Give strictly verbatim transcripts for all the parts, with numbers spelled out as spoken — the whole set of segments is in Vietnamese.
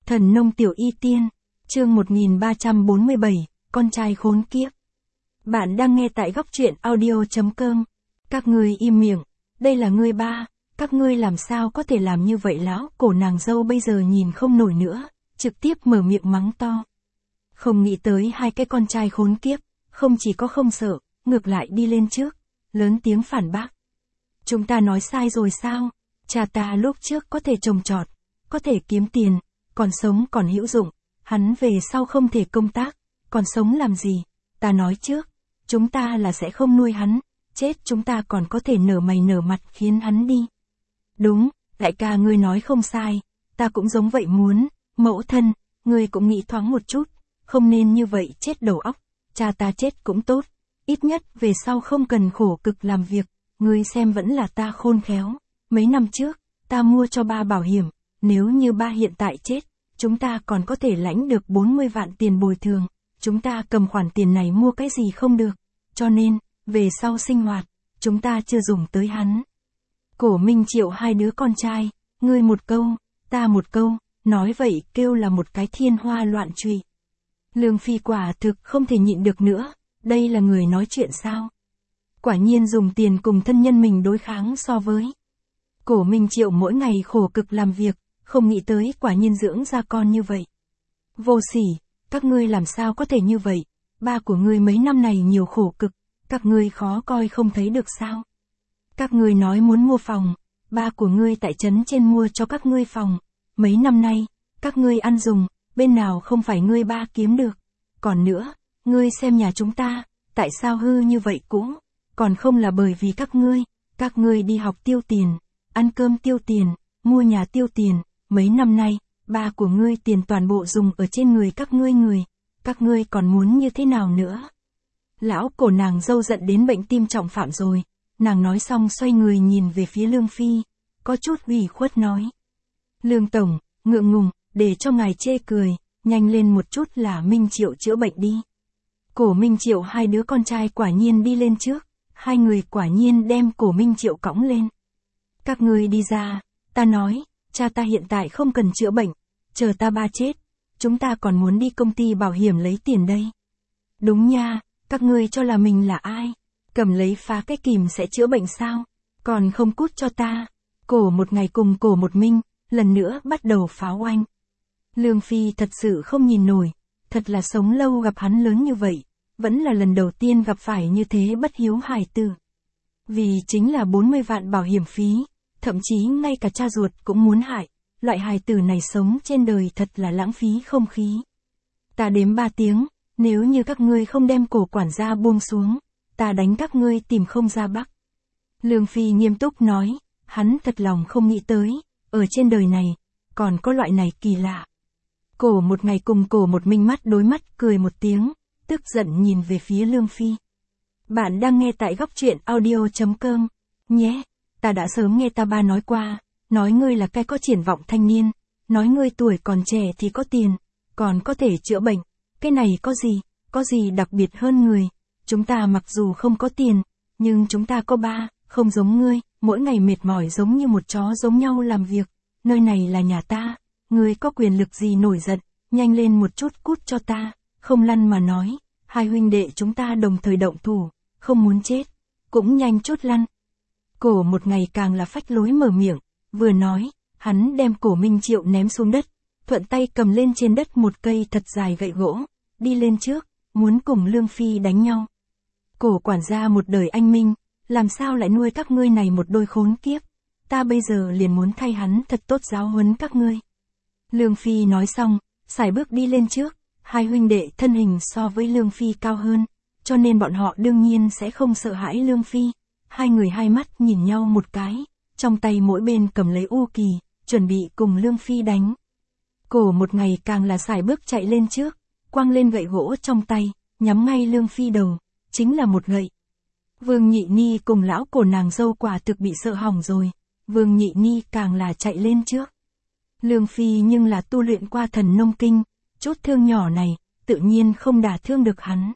Thần nông tiểu y tiên, chương một nghìn ba trăm bốn mươi bảy, con trai khốn kiếp. Bạn đang nghe tại góc truyện audio chấm com. Các ngươi im miệng, đây là ngươi ba, các ngươi làm sao có thể làm như vậy lão cổ nàng dâu bây giờ nhìn không nổi nữa, trực tiếp mở miệng mắng to. Không nghĩ tới hai cái con trai khốn kiếp, không chỉ có không sợ, ngược lại đi lên trước, lớn tiếng phản bác. Chúng ta nói sai rồi sao? Cha ta lúc trước có thể trồng trọt, có thể kiếm tiền, còn sống còn hữu dụng, hắn về sau không thể công tác, còn sống làm gì? Ta nói trước, chúng ta là sẽ không nuôi hắn, chết chúng ta còn có thể nở mày nở mặt khiến hắn đi. Đúng, đại ca ngươi nói không sai, ta cũng giống vậy muốn, mẫu thân, ngươi cũng nghĩ thoáng một chút, không nên như vậy chết đầu óc, cha ta chết cũng tốt, ít nhất về sau không cần khổ cực làm việc, ngươi xem vẫn là ta khôn khéo, mấy năm trước, ta mua cho ba bảo hiểm, nếu như ba hiện tại chết, chúng ta còn có thể lãnh được bốn mươi vạn tiền bồi thường, chúng ta cầm khoản tiền này mua cái gì không được, cho nên, về sau sinh hoạt, chúng ta chưa dùng tới hắn. Cổ Minh Triệu hai đứa con trai, ngươi một câu, ta một câu, nói vậy kêu là một cái thiên hoa loạn trụy. Lương Phi quả thực không thể nhịn được nữa, đây là người nói chuyện sao? Quả nhiên dùng tiền cùng thân nhân mình đối kháng so với. Cổ Minh Triệu mỗi ngày khổ cực làm việc, không nghĩ tới quả nhiên dưỡng ra con như vậy. Vô sỉ, các ngươi làm sao có thể như vậy, ba của ngươi mấy năm này nhiều khổ cực, các ngươi khó coi không thấy được sao? Các ngươi nói muốn mua phòng, ba của ngươi tại trấn trên mua cho các ngươi phòng, mấy năm nay, các ngươi ăn dùng, bên nào không phải ngươi ba kiếm được. Còn nữa, ngươi xem nhà chúng ta, tại sao hư như vậy cũng, còn không là bởi vì các ngươi, các ngươi đi học tiêu tiền, ăn cơm tiêu tiền, mua nhà tiêu tiền, mấy năm nay, ba của ngươi tiền toàn bộ dùng ở trên người các ngươi người, các ngươi còn muốn như thế nào nữa? Lão cổ nàng dâu giận đến bệnh tim trọng phạm rồi, nàng nói xong xoay người nhìn về phía Lương Phi, có chút ủy khuất nói. Lương Tổng, ngượng ngùng, để cho ngài chê cười, nhanh lên một chút là Minh Triệu chữa bệnh đi. Cổ Minh Triệu hai đứa con trai quả nhiên đi lên trước, hai người quả nhiên đem cổ Minh Triệu cõng lên. Các ngươi đi ra, ta nói, cha ta hiện tại không cần chữa bệnh, chờ ta ba chết, chúng ta còn muốn đi công ty bảo hiểm lấy tiền đây. Đúng nha, các ngươi cho là mình là ai? Cầm lấy phá cái kìm sẽ chữa bệnh sao? Còn không cút cho ta. Cổ một ngày cùng cổ một minh, lần nữa bắt đầu pháo oanh. Lương Phi thật sự không nhìn nổi, thật là sống lâu gặp hắn lớn như vậy, vẫn là lần đầu tiên gặp phải như thế bất hiếu hài tử. Vì chính là bốn mươi vạn bảo hiểm phí, thậm chí ngay cả cha ruột cũng muốn hại, loại hài tử này sống trên đời thật là lãng phí không khí. Ta đếm ba tiếng, nếu như các ngươi không đem cổ quản gia buông xuống, ta đánh các ngươi tìm không ra bắc. Lương Phi nghiêm túc nói, hắn thật lòng không nghĩ tới, ở trên đời này, còn có loại này kỳ lạ. Cổ một ngày cùng cổ một minh mắt đối mắt cười một tiếng, tức giận nhìn về phía Lương Phi. Bạn đang nghe tại góc truyện audio chấm com, nhé, ta đã sớm nghe ta ba nói qua, nói ngươi là cái có triển vọng thanh niên, nói ngươi tuổi còn trẻ thì có tiền, còn có thể chữa bệnh, cái này có gì, có gì đặc biệt hơn người, chúng ta mặc dù không có tiền, nhưng chúng ta có ba, không giống ngươi, mỗi ngày mệt mỏi giống như một chó giống nhau làm việc, nơi này là nhà ta, ngươi có quyền lực gì nổi giận, nhanh lên một chút cút cho ta, không lăn mà nói, hai huynh đệ chúng ta đồng thời động thủ, không muốn chết, cũng nhanh chút lăn. Cổ một ngày càng là phách lối mở miệng, vừa nói, hắn đem cổ Minh Triệu ném xuống đất, thuận tay cầm lên trên đất một cây thật dài gậy gỗ, đi lên trước, muốn cùng Lương Phi đánh nhau. Cổ quản gia một đời anh minh, làm sao lại nuôi các ngươi này một đôi khốn kiếp, ta bây giờ liền muốn thay hắn thật tốt giáo huấn các ngươi. Lương Phi nói xong, sải bước đi lên trước, hai huynh đệ thân hình so với Lương Phi cao hơn, cho nên bọn họ đương nhiên sẽ không sợ hãi Lương Phi. Hai người hai mắt nhìn nhau một cái, trong tay mỗi bên cầm lấy u kỳ, chuẩn bị cùng Lương Phi đánh. Cổ một ngày càng là sải bước chạy lên trước, quăng lên gậy gỗ trong tay, nhắm ngay Lương Phi đầu, chính là một gậy. Vương Nhị Ni cùng lão cổ nàng dâu quả thực bị sợ hỏng rồi, Vương Nhị Ni càng là chạy lên trước. Lương Phi nhưng là tu luyện qua thần nông kinh, chút thương nhỏ này, tự nhiên không đả thương được hắn.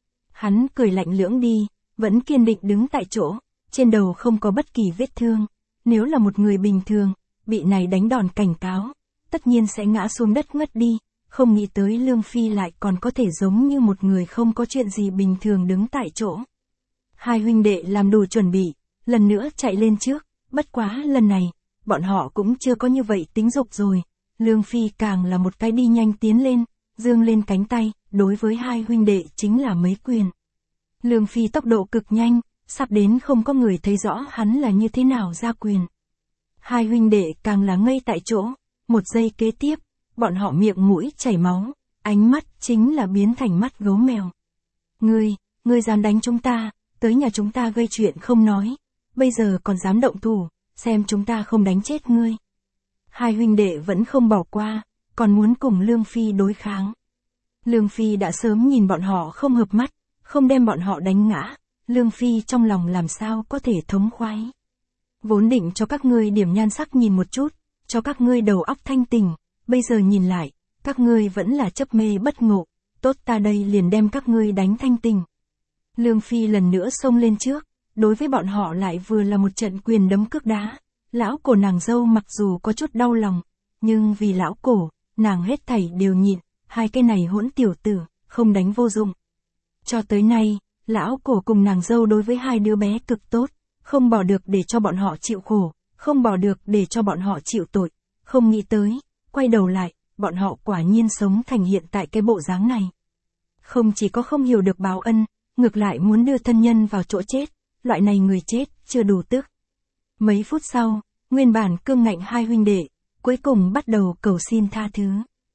Hắn cười lạnh lưỡng đi, vẫn kiên định đứng tại chỗ, trên đầu không có bất kỳ vết thương, nếu là một người bình thường, bị này đánh đòn cảnh cáo, tất nhiên sẽ ngã xuống đất ngất đi, không nghĩ tới Lương Phi lại còn có thể giống như một người không có chuyện gì bình thường đứng tại chỗ. Hai huynh đệ làm đủ chuẩn bị, lần nữa chạy lên trước, bất quá lần này, bọn họ cũng chưa có như vậy tính dục rồi. Lương Phi càng là một cái đi nhanh tiến lên, dương lên cánh tay, đối với hai huynh đệ chính là mấy quyền. Lương Phi tốc độ cực nhanh, sắp đến không có người thấy rõ hắn là như thế nào ra quyền. Hai huynh đệ càng là ngây tại chỗ, một giây kế tiếp, bọn họ miệng mũi chảy máu, ánh mắt chính là biến thành mắt gấu mèo. Ngươi, ngươi dám đánh chúng ta, tới nhà chúng ta gây chuyện không nói, bây giờ còn dám động thủ, xem chúng ta không đánh chết ngươi. Hai huynh đệ vẫn không bỏ qua, còn muốn cùng Lương Phi đối kháng. Lương Phi đã sớm nhìn bọn họ không hợp mắt, không đem bọn họ đánh ngã, Lương Phi trong lòng làm sao có thể thống khoái. Vốn định cho các ngươi điểm nhan sắc nhìn một chút, cho các ngươi đầu óc thanh tỉnh, bây giờ nhìn lại, các ngươi vẫn là chấp mê bất ngộ, tốt ta đây liền đem các ngươi đánh thanh tỉnh. Lương Phi lần nữa xông lên trước, đối với bọn họ lại vừa là một trận quyền đấm cước đá. Lão cổ nàng dâu mặc dù có chút đau lòng, nhưng vì lão cổ, nàng hết thảy đều nhịn, hai cái này hỗn tiểu tử, không đánh vô dụng. Cho tới nay, lão cổ cùng nàng dâu đối với hai đứa bé cực tốt, không bỏ được để cho bọn họ chịu khổ, không bỏ được để cho bọn họ chịu tội, không nghĩ tới, quay đầu lại, bọn họ quả nhiên sống thành hiện tại cái bộ dáng này. Không chỉ có không hiểu được báo ân, ngược lại muốn đưa thân nhân vào chỗ chết, loại này người chết, chưa đủ tức. Mấy phút sau, nguyên bản cương ngạnh hai huynh đệ, cuối cùng bắt đầu cầu xin tha thứ.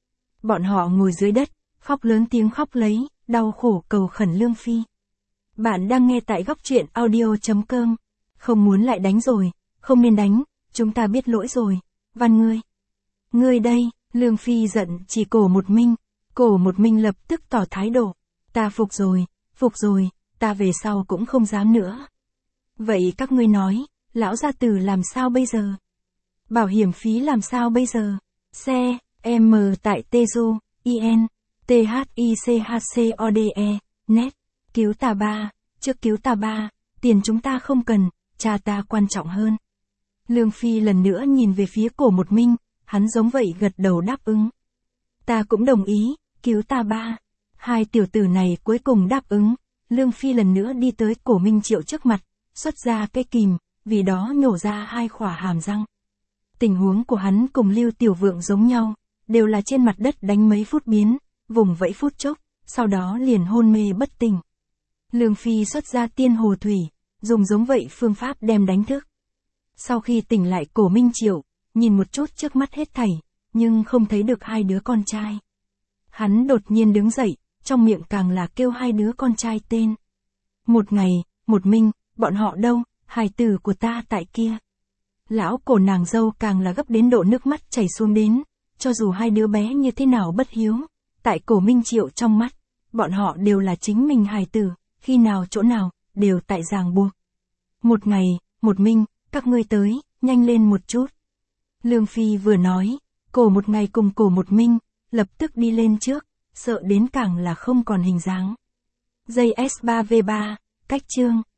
Bọn họ ngồi dưới đất, khóc lớn tiếng khóc lấy, đau khổ cầu khẩn Lương Phi. Bạn đang nghe tại góc truyện audio chấm com. Không muốn lại đánh rồi, không nên đánh, chúng ta biết lỗi rồi, van ngươi. Ngươi đây, Lương Phi giận chỉ Cổ Một Minh, Cổ Một Minh lập tức tỏ thái độ. Ta phục rồi, phục rồi, ta về sau cũng không dám nữa. Vậy các ngươi nói, lão gia tử làm sao bây giờ? Bảo hiểm phí làm sao bây giờ? Xe, M tại Teju, In, T H I C H C O D E, net, cứu ta ba, trước cứu ta ba, tiền chúng ta không cần, cha ta quan trọng hơn. Lương Phi lần nữa nhìn về phía Cổ Một Minh, hắn giống vậy gật đầu đáp ứng. Ta cũng đồng ý, cứu ta ba. Hai tiểu tử này cuối cùng đáp ứng, Lương Phi lần nữa đi tới Cổ Minh Triệu trước mặt, xuất ra cái kìm, vì đó nhổ ra hai khỏa hàm răng. Tình huống của hắn cùng Lưu Tiểu Vượng giống nhau, đều là trên mặt đất đánh mấy phút biến, vùng vẫy phút chốc, sau đó liền hôn mê bất tỉnh. Lương Phi xuất ra tiên hồ thủy, dùng giống vậy phương pháp đem đánh thức. Sau khi tỉnh lại Cổ Minh Triệu, nhìn một chút trước mắt hết thảy, nhưng không thấy được hai đứa con trai. Hắn đột nhiên đứng dậy, trong miệng càng là kêu hai đứa con trai tên. Một ngày, Một Minh, bọn họ đâu, hài tử của ta tại kia. Lão cổ nàng dâu càng là gấp đến độ nước mắt chảy xuống đến, cho dù hai đứa bé như thế nào bất hiếu, tại Cổ Minh Triệu trong mắt, bọn họ đều là chính mình hài tử, khi nào chỗ nào, đều tại ràng buộc. Một ngày, Một Minh, các ngươi tới, nhanh lên một chút. Lương Phi vừa nói, Cổ Một Ngày cùng Cổ Một Minh, lập tức đi lên trước, sợ đến càng là không còn hình dáng. Dây S ba V ba, cách chương.